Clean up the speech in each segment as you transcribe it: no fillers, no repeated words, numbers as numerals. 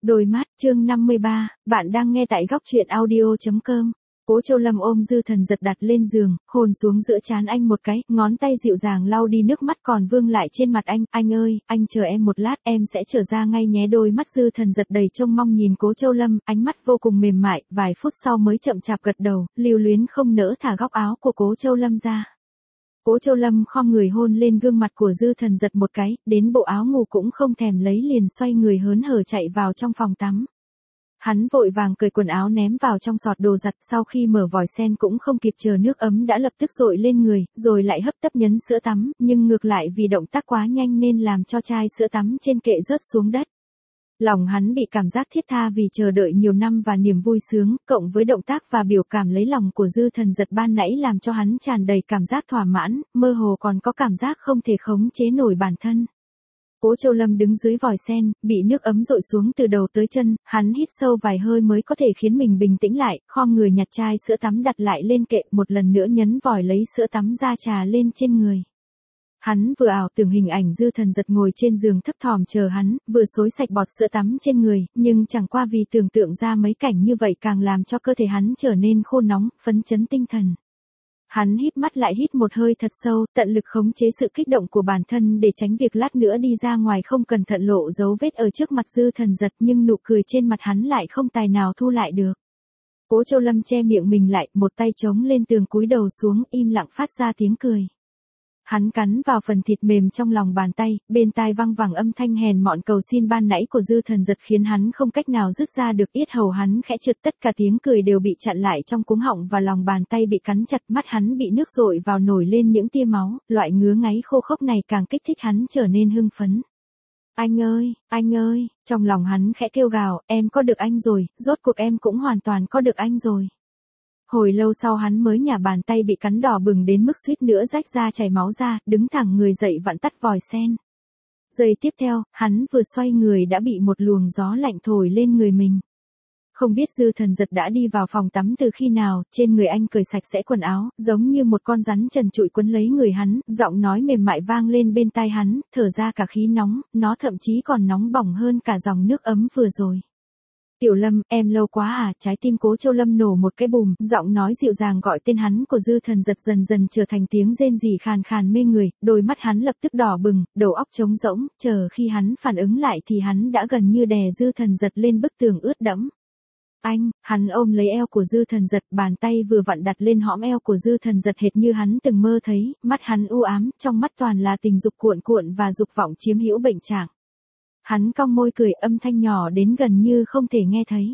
Đôi mắt, chương 53, bạn đang nghe tại góc truyện audio.com. Cố Châu Lâm ôm Dư Thần Giật đặt lên giường, hôn xuống giữa trán anh một cái, ngón tay dịu dàng lau đi nước mắt còn vương lại trên mặt anh ơi, anh chờ em một lát, em sẽ trở ra ngay nhé. Đôi mắt Dư Thần Giật đầy trông mong nhìn Cố Châu Lâm, ánh mắt vô cùng mềm mại, vài phút sau mới chậm chạp gật đầu, lưu luyến không nỡ thả góc áo của Cố Châu Lâm ra. Cố Châu Lâm khom người hôn lên gương mặt của Dư Thần Giật một cái, đến bộ áo ngủ cũng không thèm lấy liền xoay người hớn hở chạy vào trong phòng tắm. Hắn vội vàng cởi quần áo ném vào trong sọt đồ giặt, sau khi mở vòi sen cũng không kịp chờ nước ấm đã lập tức dội lên người, rồi lại hấp tấp nhấn sữa tắm, nhưng ngược lại vì động tác quá nhanh nên làm cho chai sữa tắm trên kệ rớt xuống đất. Lòng hắn bị cảm giác thiết tha vì chờ đợi nhiều năm và niềm vui sướng, cộng với động tác và biểu cảm lấy lòng của Dư Thần Giật ban nãy làm cho hắn tràn đầy cảm giác thỏa mãn, mơ hồ còn có cảm giác không thể khống chế nổi bản thân. Cố Châu Lâm đứng dưới vòi sen, bị nước ấm dội xuống từ đầu tới chân, hắn hít sâu vài hơi mới có thể khiến mình bình tĩnh lại, khom người nhặt chai sữa tắm đặt lại lên kệ, một lần nữa nhấn vòi lấy sữa tắm ra trà lên trên người. Hắn vừa ảo tưởng hình ảnh Dư Thần Giật ngồi trên giường thấp thỏm chờ hắn, vừa xối sạch bọt sữa tắm trên người, nhưng chẳng qua vì tưởng tượng ra mấy cảnh như vậy càng làm cho cơ thể hắn trở nên khô nóng, phấn chấn tinh thần. Hắn híp mắt lại hít một hơi thật sâu, tận lực khống chế sự kích động của bản thân để tránh việc lát nữa đi ra ngoài không cẩn thận lộ dấu vết ở trước mặt Dư Thần Giật, nhưng nụ cười trên mặt hắn lại không tài nào thu lại được. Cố Châu Lâm che miệng mình lại, một tay chống lên tường cúi đầu xuống, im lặng phát ra tiếng cười. Hắn cắn vào phần thịt mềm trong lòng bàn tay, bên tai văng vẳng âm thanh hèn mọn cầu xin ban nãy của Dư Thần Giật khiến hắn không cách nào dứt ra được, yết hầu hắn khẽ trượt, tất cả tiếng cười đều bị chặn lại trong cuống họng và lòng bàn tay bị cắn chặt, mắt hắn bị nước dội vào nổi lên những tia máu, loại ngứa ngáy khô khốc này càng kích thích hắn trở nên hưng phấn. Anh ơi, trong lòng hắn khẽ kêu gào, em có được anh rồi, rốt cuộc em cũng hoàn toàn có được anh rồi. Hồi lâu sau hắn mới nhả, bàn tay bị cắn đỏ bừng đến mức suýt nữa rách ra chảy máu ra, đứng thẳng người dậy vặn tắt vòi sen. Giây tiếp theo, hắn vừa xoay người đã bị một luồng gió lạnh thổi lên người mình. Không biết Dư Thần Giật đã đi vào phòng tắm từ khi nào, trên người anh cởi sạch sẽ quần áo, giống như một con rắn trần trụi quấn lấy người hắn, giọng nói mềm mại vang lên bên tai hắn, thở ra cả khí nóng, nó thậm chí còn nóng bỏng hơn cả dòng nước ấm vừa rồi. Tiểu Lâm, em lâu quá à, trái tim Cố Châu Lâm nổ một cái bùm, giọng nói dịu dàng gọi tên hắn của Dư Thần Giật dần dần trở thành tiếng rên rỉ khàn khàn mê người, đôi mắt hắn lập tức đỏ bừng, đầu óc trống rỗng, chờ khi hắn phản ứng lại thì hắn đã gần như đè Dư Thần Giật lên bức tường ướt đẫm. Hắn ôm lấy eo của Dư Thần Giật, bàn tay vừa vặn đặt lên hõm eo của Dư Thần Giật hệt như hắn từng mơ thấy, mắt hắn u ám, trong mắt toàn là tình dục cuộn cuộn và dục vọng chiếm hữu bệnh trạng. Hắn cong môi cười, âm thanh nhỏ đến gần như không thể nghe thấy.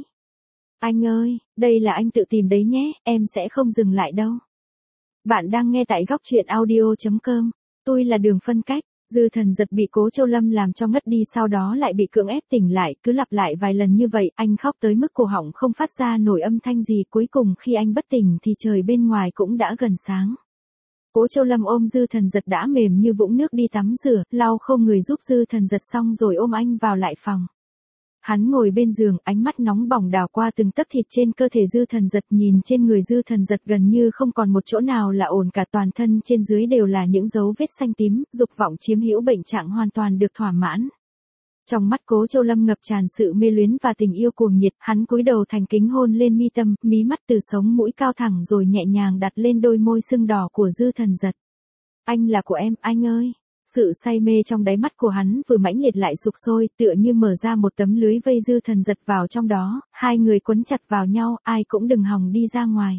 Anh ơi, đây là anh tự tìm đấy nhé, em sẽ không dừng lại đâu. Bạn đang nghe tại góc truyện audio.com. Tôi là Đường Phân Cách. Dư Thần Giật bị Cố Châu Lâm làm cho ngất đi, sau đó lại bị cưỡng ép tỉnh lại, cứ lặp lại vài lần như vậy, anh khóc tới mức cổ họng không phát ra nổi âm thanh gì, cuối cùng khi anh bất tỉnh thì trời bên ngoài cũng đã gần sáng. Cố Châu Lâm ôm Dư Thần Giật đã mềm như vũng nước đi tắm rửa, lau khô người giúp Dư Thần Giật xong rồi ôm anh vào lại phòng. Hắn ngồi bên giường, ánh mắt nóng bỏng đảo qua từng tấc thịt trên cơ thể Dư Thần Giật, nhìn trên người Dư Thần Giật gần như không còn một chỗ nào là ổn cả, toàn thân trên dưới đều là những dấu vết xanh tím, dục vọng chiếm hữu bệnh trạng hoàn toàn được thỏa mãn. Trong mắt Cố Châu Lâm ngập tràn sự mê luyến và tình yêu cuồng nhiệt, hắn cúi đầu thành kính hôn lên mi tâm, mí mắt từ sống mũi cao thẳng rồi nhẹ nhàng đặt lên đôi môi sưng đỏ của Dư Thần Giật. Anh là của em, anh ơi. Sự say mê trong đáy mắt của hắn vừa mãnh liệt lại sục sôi, tựa như mở ra một tấm lưới vây Dư Thần Giật vào trong đó, hai người quấn chặt vào nhau, ai cũng đừng hòng đi ra ngoài.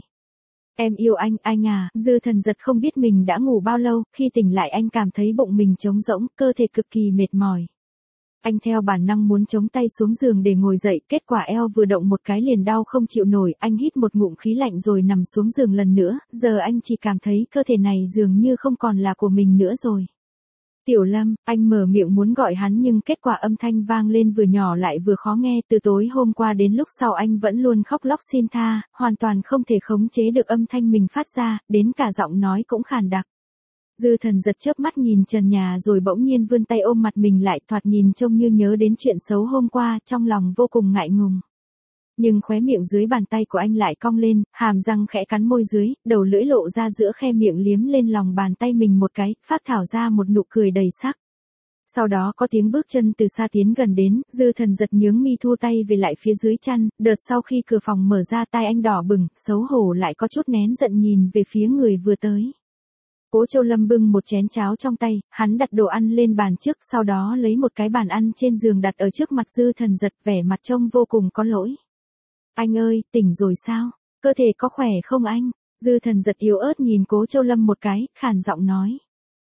Em yêu anh à. Dư Thần Giật không biết mình đã ngủ bao lâu, khi tỉnh lại anh cảm thấy bụng mình trống rỗng, cơ thể cực kỳ mệt mỏi. Anh theo bản năng muốn chống tay xuống giường để ngồi dậy, kết quả eo vừa động một cái liền đau không chịu nổi, anh hít một ngụm khí lạnh rồi nằm xuống giường lần nữa, giờ anh chỉ cảm thấy cơ thể này dường như không còn là của mình nữa rồi. Tiểu Lâm, anh mở miệng muốn gọi hắn nhưng kết quả âm thanh vang lên vừa nhỏ lại vừa khó nghe, từ tối hôm qua đến lúc sau anh vẫn luôn khóc lóc xin tha, hoàn toàn không thể khống chế được âm thanh mình phát ra, đến cả giọng nói cũng khàn đặc. Dư Thần Giật chớp mắt nhìn trần nhà rồi bỗng nhiên vươn tay ôm mặt mình lại, thoạt nhìn trông như nhớ đến chuyện xấu hôm qua, trong lòng vô cùng ngại ngùng. Nhưng khóe miệng dưới bàn tay của anh lại cong lên, hàm răng khẽ cắn môi dưới, đầu lưỡi lộ ra giữa khe miệng liếm lên lòng bàn tay mình một cái, phát thảo ra một nụ cười đầy sắc. Sau đó có tiếng bước chân từ xa tiến gần đến, Dư Thần giật nhướng mi thu tay về lại phía dưới chăn, đợt sau khi cửa phòng mở ra tai anh đỏ bừng, xấu hổ lại có chút nén giận nhìn về phía người vừa tới. Cố Châu Lâm bưng một chén cháo trong tay, hắn đặt đồ ăn lên bàn trước, sau đó lấy một cái bàn ăn trên giường đặt ở trước mặt Dư Thần giật, vẻ mặt trông vô cùng có lỗi. Anh ơi, tỉnh rồi sao? Cơ thể có khỏe không anh? Dư Thần giật yếu ớt nhìn Cố Châu Lâm một cái, khàn giọng nói.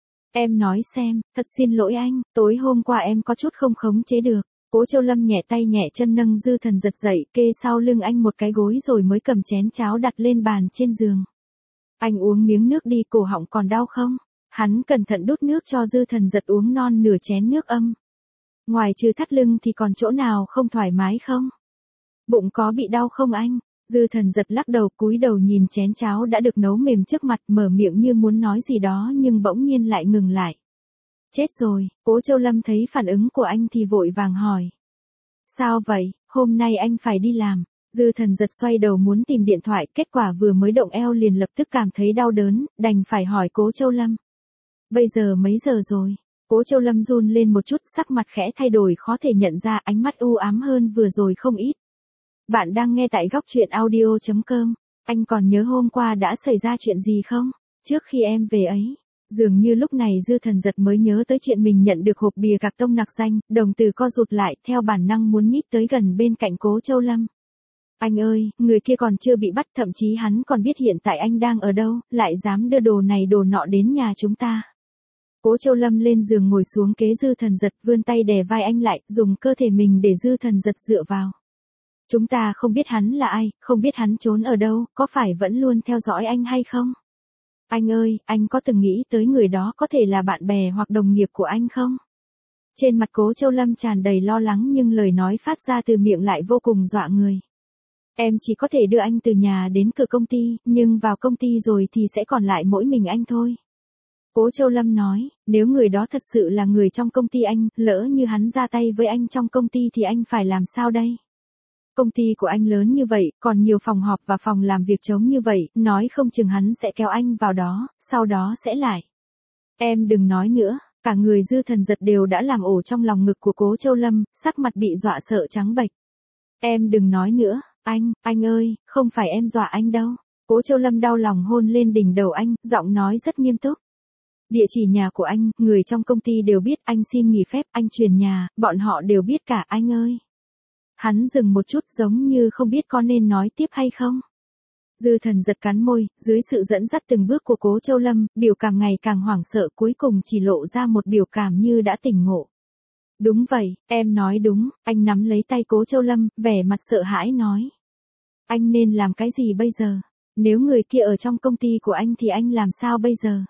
Em nói xem, thật xin lỗi anh, tối hôm qua em có chút không khống chế được. Cố Châu Lâm nhẹ tay nhẹ chân nâng Dư Thần giật dậy, kê sau lưng anh một cái gối rồi mới cầm chén cháo đặt lên bàn trên giường. Anh uống miếng nước đi, cổ họng còn đau không? Hắn cẩn thận đút nước cho Dư Thần giật uống non nửa chén nước âm. Ngoài trừ thắt lưng thì còn chỗ nào không thoải mái không? Bụng có bị đau không anh? Dư Thần giật lắc đầu, cúi đầu nhìn chén cháo đã được nấu mềm trước mặt, mở miệng như muốn nói gì đó nhưng bỗng nhiên lại ngừng lại. Chết rồi, Cố Châu Lâm thấy phản ứng của anh thì vội vàng hỏi. Sao vậy, hôm nay anh phải đi làm? Dư Thần giật xoay đầu muốn tìm điện thoại, kết quả vừa mới động eo liền lập tức cảm thấy đau đớn, đành phải hỏi Cố Châu Lâm. Bây giờ mấy giờ rồi? Cố Châu Lâm run lên một chút, sắc mặt khẽ thay đổi, khó thể nhận ra, ánh mắt u ám hơn vừa rồi không ít. Bạn đang nghe tại góc truyện audio.com. Anh còn nhớ hôm qua đã xảy ra chuyện gì không? Trước khi em về ấy. Dường như lúc này Dư Thần giật mới nhớ tới chuyện mình nhận được hộp bìa cạc tông nặc danh, đồng tử co rụt lại, theo bản năng muốn nhích tới gần bên cạnh Cố Châu Lâm. Anh ơi, người kia còn chưa bị bắt, thậm chí hắn còn biết hiện tại anh đang ở đâu, lại dám đưa đồ này đồ nọ đến nhà chúng ta. Cố Châu Lâm lên giường ngồi xuống kế Dư Thần giật, vươn tay đè vai anh lại, dùng cơ thể mình để Dư Thần giật dựa vào. Chúng ta không biết hắn là ai, không biết hắn trốn ở đâu, có phải vẫn luôn theo dõi anh hay không? Anh ơi, anh có từng nghĩ tới người đó có thể là bạn bè hoặc đồng nghiệp của anh không? Trên mặt Cố Châu Lâm tràn đầy lo lắng nhưng lời nói phát ra từ miệng lại vô cùng dọa người. Em chỉ có thể đưa anh từ nhà đến cửa công ty, nhưng vào công ty rồi thì sẽ còn lại mỗi mình anh thôi. Cố Châu Lâm nói, nếu người đó thật sự là người trong công ty anh, lỡ như hắn ra tay với anh trong công ty thì anh phải làm sao đây? Công ty của anh lớn như vậy, còn nhiều phòng họp và phòng làm việc trống như vậy, nói không chừng hắn sẽ kéo anh vào đó, sau đó sẽ lại. Em đừng nói nữa, cả người Dư Thần giật đều đã làm ổ trong lòng ngực của Cố Châu Lâm, sắc mặt bị dọa sợ trắng bệch. Em đừng nói nữa, anh ơi, không phải em dọa anh đâu. Cố Châu Lâm đau lòng hôn lên đỉnh đầu anh, giọng nói rất nghiêm túc. Địa chỉ nhà của anh, người trong công ty đều biết, anh xin nghỉ phép, anh chuyển nhà, bọn họ đều biết cả anh ơi. Hắn dừng một chút giống như không biết có nên nói tiếp hay không. Dư Thần giật cắn môi, dưới sự dẫn dắt từng bước của Cố Châu Lâm, biểu cảm ngày càng hoảng sợ cuối cùng chỉ lộ ra một biểu cảm như đã tỉnh ngộ. Đúng vậy, em nói đúng, anh nắm lấy tay Cố Châu Lâm, vẻ mặt sợ hãi nói. Anh nên làm cái gì bây giờ? Nếu người kia ở trong công ty của anh thì anh làm sao bây giờ?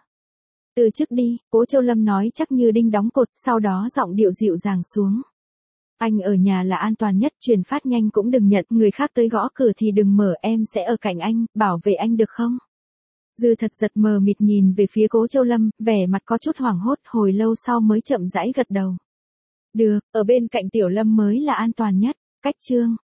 Từ chức đi, Cố Châu Lâm nói chắc như đinh đóng cột, sau đó giọng điệu dịu dàng xuống. Anh ở nhà là an toàn nhất, truyền phát nhanh cũng đừng nhận, người khác tới gõ cửa thì đừng mở, em sẽ ở cạnh anh, bảo vệ anh được không? Dư thật giật mờ mịt nhìn về phía Cố Châu Lâm, vẻ mặt có chút hoảng hốt, hồi lâu sau mới chậm rãi gật đầu. Được, ở bên cạnh Tiểu Lâm mới là an toàn nhất. Cách chương